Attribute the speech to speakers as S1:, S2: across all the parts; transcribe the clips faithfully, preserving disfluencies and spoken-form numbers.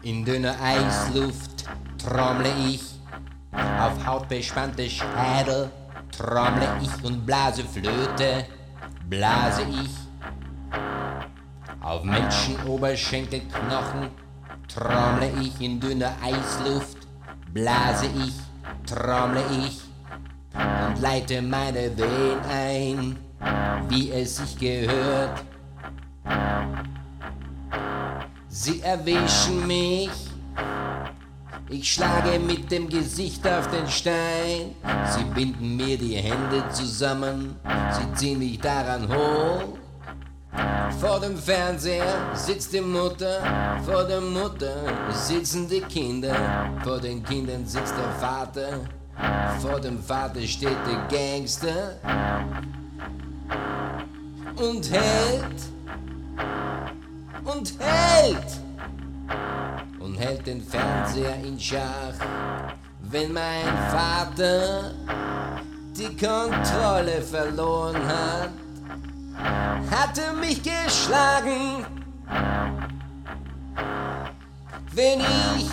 S1: In dünner Eisluft trommle ich, auf hautbespannte Schädel trommle ich und blase Flöte, blase ich. Auf Menschenoberschenkelknochen trommle ich, in dünner Eisluft blase ich, trommle ich und leite meine Wehen ein, wie es sich gehört. Sie erwischen mich, ich schlage mit dem Gesicht auf den Stein. Sie binden mir die Hände zusammen, sie ziehen mich daran hoch. Vor dem Fernseher sitzt die Mutter, vor der Mutter sitzen die Kinder, vor den Kindern sitzt der Vater, vor dem Vater steht der Gangster und hält und hält und hält den Fernseher in Schach. Wenn mein Vater die Kontrolle verloren hat, hat er mich geschlagen. Wenn ich,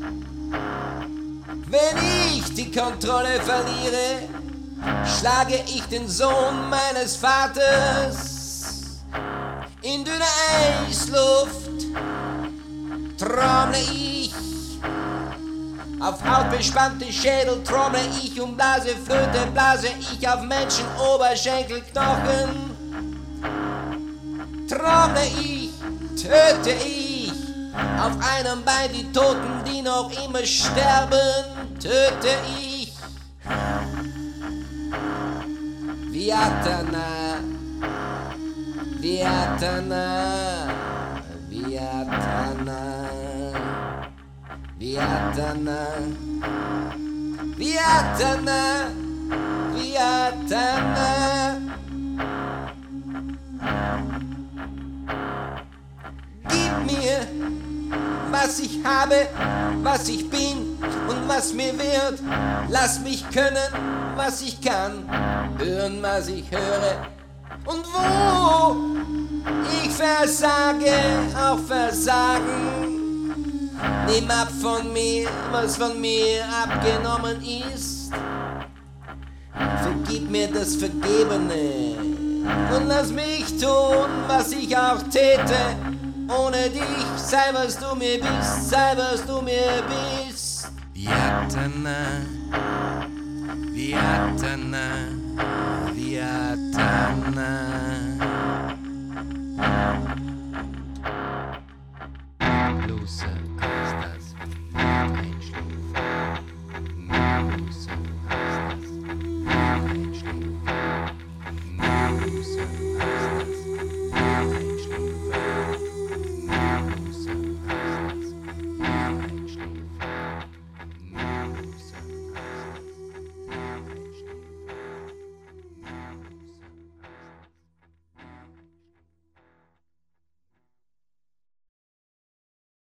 S1: wenn ich die Kontrolle verliere, schlage ich den Sohn meines Vaters. In dünner Eisluft trommle ich, auf hautbespannte Schädel trommle ich und blase Flöte, blase ich auf Menschenoberschenkelknochen. Trommle ich, töte ich, auf einem Bein die Toten, die noch immer sterben, töte ich. Viatana, Viatana, Viatana, Viatana, Viatana, Viatana. Gib mir, was ich habe, was ich bin und was mir wird. Lass mich können, was ich kann, hören, was ich höre. Und wo ich versage, auch versagen. Nimm ab von mir, was von mir abgenommen ist. Vergib mir das Vergebene und lass mich tun, was ich auch täte. Ohne dich, sei was du mir bist, sei was du mir bist.
S2: Viatana, Viatana, Viatana.